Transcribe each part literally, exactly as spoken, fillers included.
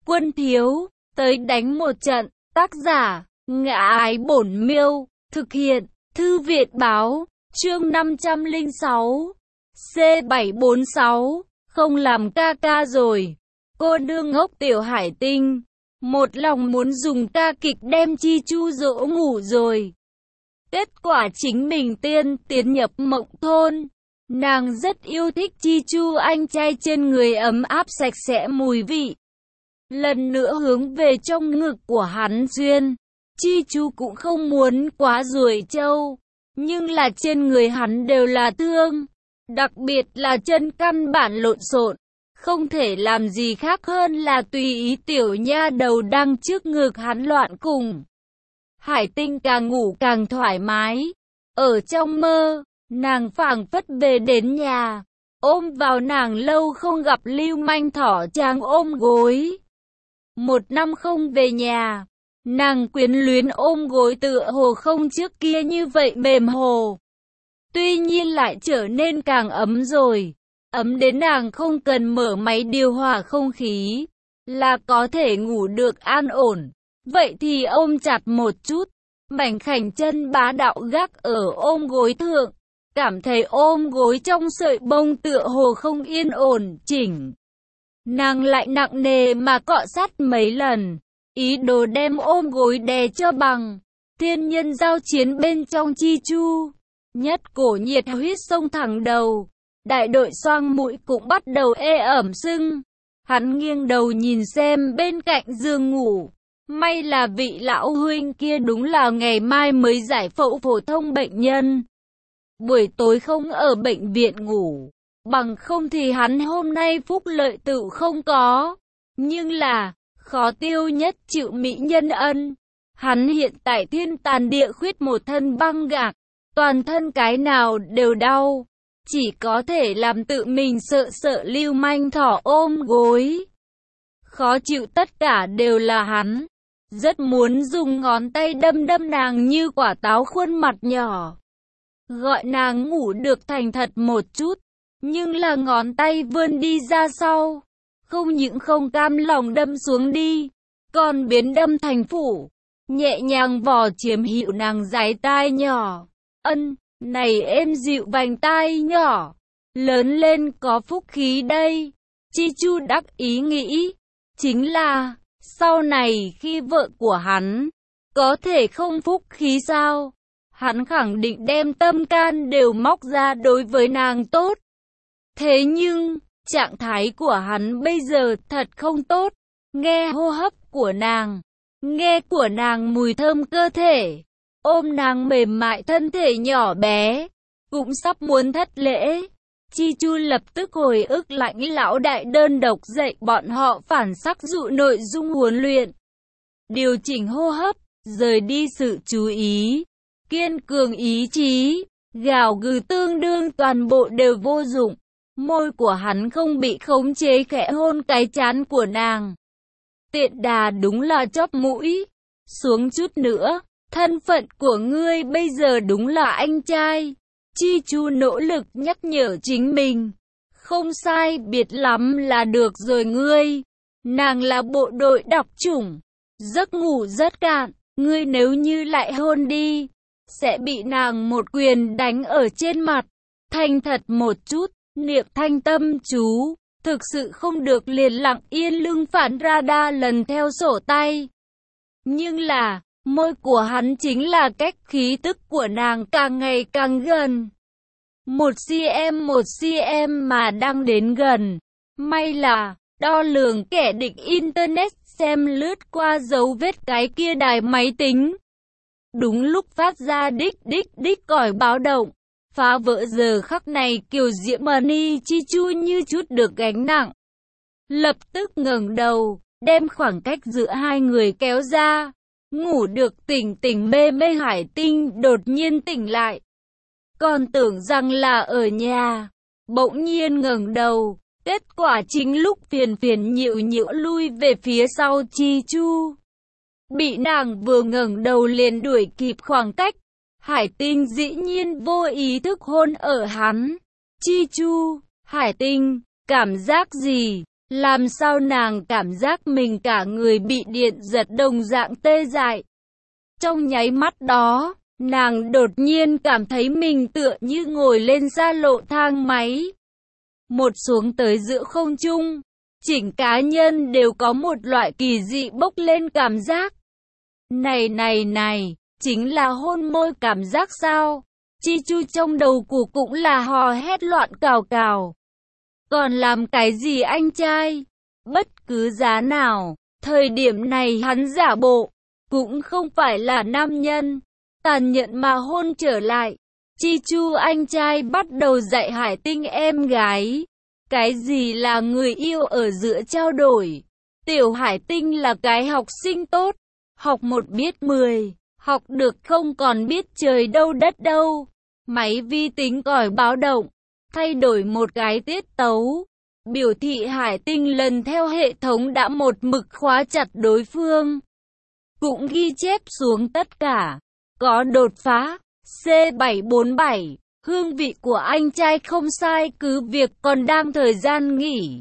Quân thiếu, tới đánh một trận. Tác giả, Ngã Ái Bổn Miêu. Thực hiện, Thư viện báo. Chương năm trăm lẻ sáu. C bảy bốn sáu. Không làm ca ca rồi. Cô nương ngốc Tiểu Hải Tinh. Một lòng muốn dùng ca kịch đem Chi Chu dỗ ngủ rồi. Kết quả chính mình tiên tiến nhập mộng thôn. Nàng rất yêu thích Chi Chu anh trai trên người ấm áp sạch sẽ mùi vị. Lần nữa hướng về trong ngực của hắn duyên. Chi Chu cũng không muốn quá ruồi trâu. Nhưng là trên người hắn đều là thương. Đặc biệt là chân căn bản lộn xộn. Không thể làm gì khác hơn là tùy ý tiểu nha đầu đang trước ngực hắn loạn cùng. Hải Tinh càng ngủ càng thoải mái. Ở trong mơ, nàng phảng phất về đến nhà. Ôm vào nàng lâu không gặp lưu manh thỏ trang ôm gối. Một năm không về nhà, nàng quyến luyến ôm gối tựa hồ không trước kia như vậy mềm hồ. Tuy nhiên lại trở nên càng ấm rồi. Ấm đến nàng không cần mở máy điều hòa không khí, là có thể ngủ được an ổn. Vậy thì ôm chặt một chút, mảnh khảnh chân bá đạo gác ở ôm gối thượng. Cảm thấy ôm gối trong sợi bông tựa hồ không yên ổn chỉnh. Nàng lại nặng nề mà cọ sát mấy lần, ý đồ đem ôm gối đè cho bằng. Thiên nhân giao chiến bên trong Chi Chu, nhất cổ nhiệt huyết sông thẳng đầu. Đại đội xoang mũi cũng bắt đầu ê ẩm sưng. Hắn nghiêng đầu nhìn xem bên cạnh giường ngủ. May là vị lão huynh kia đúng là ngày mai mới giải phẫu phổ thông bệnh nhân. Buổi tối không ở bệnh viện ngủ. Bằng không thì hắn hôm nay phúc lợi tự không có. Nhưng là, khó tiêu nhất chịu mỹ nhân ân. Hắn hiện tại thiên tàn địa khuyết một thân băng gạc. Toàn thân cái nào đều đau. Chỉ có thể làm tự mình sợ sợ lưu manh thỏ ôm gối. Khó chịu tất cả đều là hắn. Rất muốn dùng ngón tay đâm đâm nàng như quả táo khuôn mặt nhỏ. Gọi nàng ngủ được thành thật một chút. Nhưng là ngón tay vươn đi ra sau. Không những không cam lòng đâm xuống đi. Còn biến đâm thành phủ. Nhẹ nhàng vò chiếm hữu nàng dái tai nhỏ. Ân. Này êm dịu vành tai nhỏ, lớn lên có phúc khí đây. Chi Chu đắc ý nghĩ, chính là, sau này khi vợ của hắn, có thể không phúc khí sao? Hắn khẳng định đem tâm can đều móc ra đối với nàng tốt. Thế nhưng, trạng thái của hắn bây giờ thật không tốt. Nghe hô hấp của nàng, nghe của nàng mùi thơm cơ thể. Ôm nàng mềm mại thân thể nhỏ bé, cũng sắp muốn thất lễ. Chi Chu lập tức hồi ức lãnh lão đại đơn độc dạy bọn họ phản sắc dụ nội dung huấn luyện. Điều chỉnh hô hấp, rời đi sự chú ý, kiên cường ý chí, gào gừ tương đương toàn bộ đều vô dụng. Môi của hắn không bị khống chế khẽ hôn cái trán của nàng. Tiện đà đúng là chóp mũi, xuống chút nữa. Thân phận của ngươi bây giờ đúng là anh trai. Chi Chu nỗ lực nhắc nhở chính mình. Không sai biệt lắm là được rồi ngươi. Nàng là bộ đội đặc chủng. Giấc ngủ rất cạn. Ngươi nếu như lại hôn đi, sẽ bị nàng một quyền đánh ở trên mặt. Thành thật một chút, niệm thanh tâm chú. Thực sự không được liền lặng yên lưng phản radar lần theo sổ tay. Nhưng là... môi của hắn chính là cách khí tức của nàng càng ngày càng gần. Một cm một cm mà đang đến gần. May là, đo lường kẻ địch Internet xem lướt qua dấu vết cái kia đài máy tính. Đúng lúc phát ra đích đích đích còi báo động. Phá vỡ giờ khắc này Kiều Diễm Mani Chi Chu như chút được gánh nặng. Lập tức ngẩng đầu, đem khoảng cách giữa hai người kéo ra. Ngủ được tỉnh tỉnh mê mê Hải Tinh đột nhiên tỉnh lại. Còn tưởng rằng là ở nhà. Bỗng nhiên ngẩng đầu. Kết quả chính lúc phiền phiền nhịu nhịu lui về phía sau Chi Chu. Bị nàng vừa ngẩng đầu liền đuổi kịp khoảng cách. Hải Tinh dĩ nhiên vô ý thức hôn ở hắn. Chi Chu, Hải Tinh, cảm giác gì? Làm sao nàng cảm giác mình cả người bị điện giật đồng dạng tê dại. Trong nháy mắt đó, nàng đột nhiên cảm thấy mình tựa như ngồi lên xa lộ thang máy. Một xuống tới giữa không trung, chỉnh cá nhân đều có một loại kỳ dị bốc lên cảm giác. Này này này, chính là hôn môi cảm giác sao? Chi Chu trong đầu của cũng là hò hét loạn cào cào. Còn làm cái gì anh trai? Bất cứ giá nào, thời điểm này hắn giả bộ, cũng không phải là nam nhân, tàn nhẫn mà hôn trở lại. Chi Chu anh trai bắt đầu dạy Hải Tinh em gái. Cái gì là người yêu ở giữa trao đổi? Tiểu Hải Tinh là cái học sinh tốt, học một biết mười, học được không còn biết trời đâu đất đâu. Máy vi tính còi báo động, thay đổi một cái tiết tấu, biểu thị Hải Tinh lần theo hệ thống đã một mực khóa chặt đối phương. Cũng ghi chép xuống tất cả, có đột phá, C bảy bốn bảy, hương vị của anh trai không sai, cứ việc còn đang thời gian nghỉ.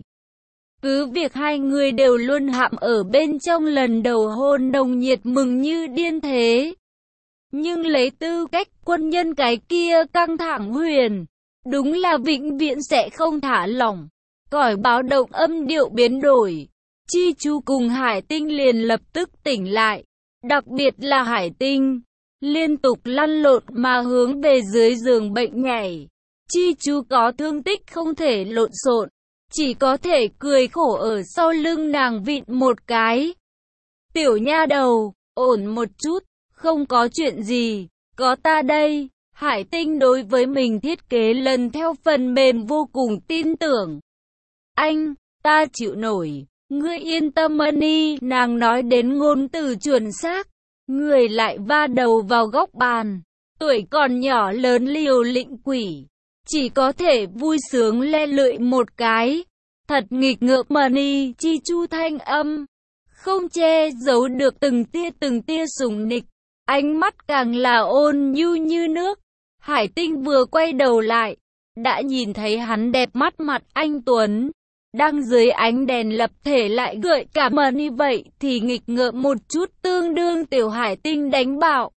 Cứ việc hai người đều luôn hạm ở bên trong lần đầu hôn nồng nhiệt mừng như điên thế. Nhưng lấy tư cách quân nhân cái kia căng thẳng huyền, đúng là vĩnh viễn sẽ không thả lỏng. Còi báo động âm điệu biến đổi, Chi Chu cùng Hải Tinh liền lập tức tỉnh lại. Đặc biệt là Hải Tinh, liên tục lăn lộn mà hướng về dưới giường bệnh nhảy. Chi Chu có thương tích không thể lộn xộn, chỉ có thể cười khổ ở sau lưng nàng vịn một cái. Tiểu nha đầu, ổn một chút, không có chuyện gì, có ta đây. Hải Tinh đối với mình thiết kế lần theo phần mềm vô cùng tin tưởng. Anh, ta chịu nổi, ngươi yên tâm Money, nàng nói đến ngôn từ chuẩn xác. Người lại va đầu vào góc bàn, tuổi còn nhỏ lớn liều lĩnh quỷ, chỉ có thể vui sướng le lưỡi một cái. Thật nghịch ngợm Money, Chi Chu thanh âm, không che giấu được từng tia từng tia sủng nịch, ánh mắt càng là ôn nhu như nước. Hải Tinh vừa quay đầu lại, đã nhìn thấy hắn đẹp mắt mặt anh Tuấn, đang dưới ánh đèn lập thể lại gợi cảm Money, vậy thì nghịch ngợm một chút tương đương Tiểu Hải Tinh đánh bạo.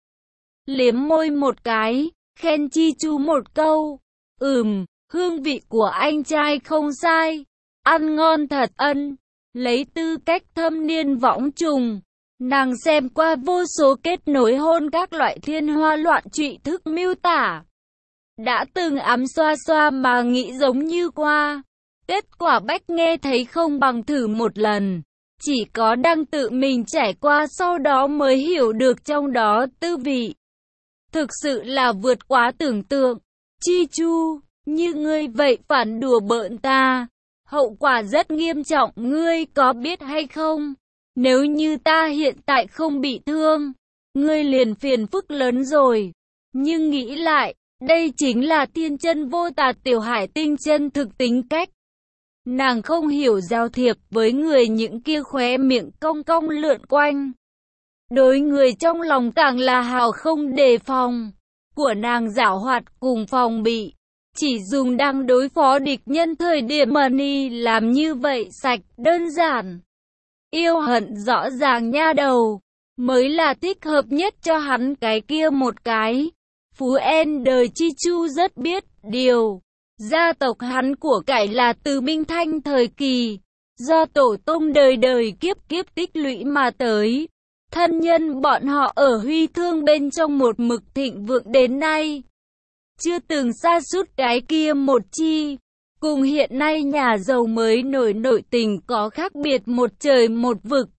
Liếm môi một cái, khen Chi Chu một câu, ừm, hương vị của anh trai không sai, ăn ngon thật ân. Lấy tư cách thâm niên võng trùng, nàng xem qua vô số kết nối hôn các loại thiên hoa loạn trụy thức miêu tả. Đã từng ám xoa xoa mà nghĩ giống như qua. Kết quả Bách nghe thấy không bằng thử một lần. Chỉ có đang tự mình trải qua sau đó mới hiểu được trong đó tư vị. Thực sự là vượt quá tưởng tượng. Chi Chu, như ngươi vậy phản đùa bỡn ta. Hậu quả rất nghiêm trọng, ngươi có biết hay không? Nếu như ta hiện tại không bị thương, ngươi liền phiền phức lớn rồi. Nhưng nghĩ lại, đây chính là thiên chân vô tà Tiểu Hải Tinh chân thực tính cách. Nàng không hiểu giao thiệp với người, những kia khóe miệng cong cong lượn quanh. Đối người trong lòng càng là hào không đề phòng. Của nàng giảo hoạt cùng phòng bị. Chỉ dùng đang đối phó địch nhân thời điểm Money làm như vậy sạch, đơn giản. Yêu hận rõ ràng nha đầu, mới là thích hợp nhất cho hắn cái kia một cái. Phú En đời Chi Chu rất biết điều. Gia tộc hắn của cải là từ Minh Thanh thời kỳ, do tổ tông đời đời kiếp kiếp tích lũy mà tới. Thân nhân bọn họ ở Huy Thương bên trong một mực thịnh vượng đến nay. Chưa từng sa sút cái kia một chi. Cùng hiện nay nhà giàu mới nổi nội tình có khác biệt một trời một vực.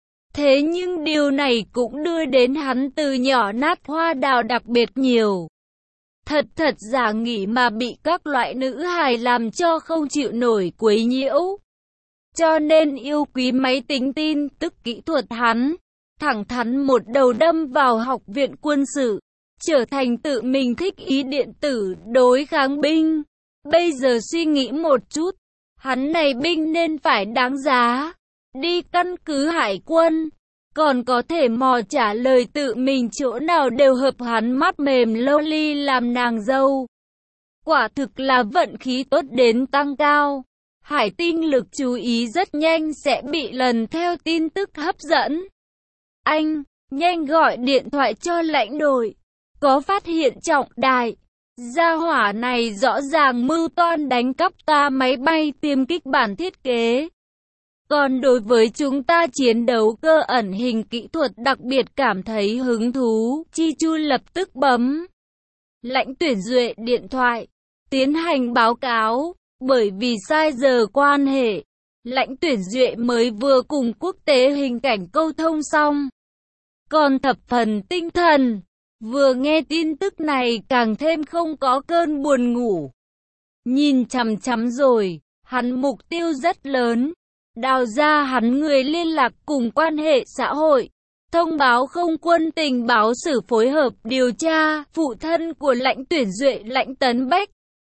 Thế nhưng điều này cũng đưa đến hắn từ nhỏ nát hoa đào đặc biệt nhiều. Thật thật giả nghỉ mà bị các loại nữ hài làm cho không chịu nổi quấy nhiễu. Cho nên yêu quý máy tính tin tức kỹ thuật hắn, thẳng thắn một đầu đâm vào học viện quân sự, trở thành tự mình thích ý điện tử đối kháng binh. Bây giờ suy nghĩ một chút, hắn này binh nên phải đáng giá, đi căn cứ hải quân, còn có thể mò trả lời tự mình chỗ nào đều hợp hắn, mắt mềm loli làm nàng dâu. Quả thực là vận khí tốt đến tăng cao. Hải tinh lực chú ý rất nhanh sẽ bị lần theo tin tức hấp dẫn. Anh, nhanh gọi điện thoại cho lãnh đội. Có phát hiện trọng đại. Gia hỏa này rõ ràng mưu toan đánh cắp ta máy bay tiêm kích bản thiết kế. Còn đối với chúng ta chiến đấu cơ ẩn hình kỹ thuật đặc biệt cảm thấy hứng thú, Chi Chu lập tức bấm lãnh tuyển Duệ điện thoại, tiến hành báo cáo, bởi vì sai giờ quan hệ, lãnh tuyển Duệ mới vừa cùng quốc tế hình cảnh câu thông xong. Còn thập phần tinh thần, vừa nghe tin tức này càng thêm không có cơn buồn ngủ. Nhìn chằm chằm rồi, hắn mục tiêu rất lớn. Đào ra hắn người liên lạc cùng quan hệ xã hội, thông báo không quân tình báo sử phối hợp điều tra. Phụ thân của lãnh tuyển Duệ lãnh Tấn Bách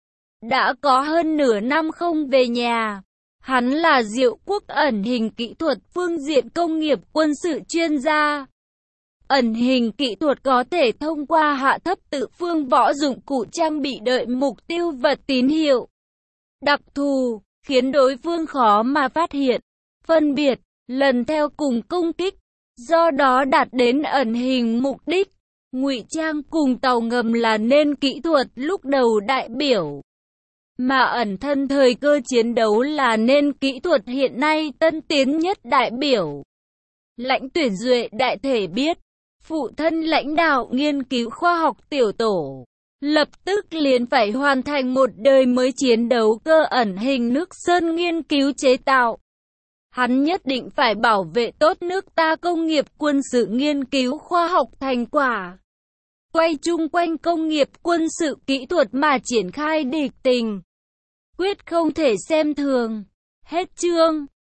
đã có hơn nửa năm không về nhà. Hắn là Diệu Quốc ẩn hình kỹ thuật phương diện công nghiệp quân sự chuyên gia. Ẩn hình kỹ thuật có thể thông qua hạ thấp tự phương võ dụng cụ trang bị đợi mục tiêu vật tín hiệu đặc thù, khiến đối phương khó mà phát hiện, phân biệt, lần theo cùng công kích, do đó đạt đến ẩn hình mục đích. Ngụy trang cùng tàu ngầm là nên kỹ thuật lúc đầu đại biểu, mà ẩn thân thời cơ chiến đấu là nên kỹ thuật hiện nay tân tiến nhất đại biểu. Lãnh tuyển Duệ đại thể biết, phụ thân lãnh đạo nghiên cứu khoa học tiểu tổ, lập tức liền phải hoàn thành một đời mới chiến đấu cơ ẩn hình nước Sơn nghiên cứu chế tạo. Hắn nhất định phải bảo vệ tốt nước ta công nghiệp quân sự nghiên cứu khoa học thành quả. Quay chung quanh công nghiệp quân sự kỹ thuật mà triển khai địch tình. Quyết không thể xem thường. Hết chương.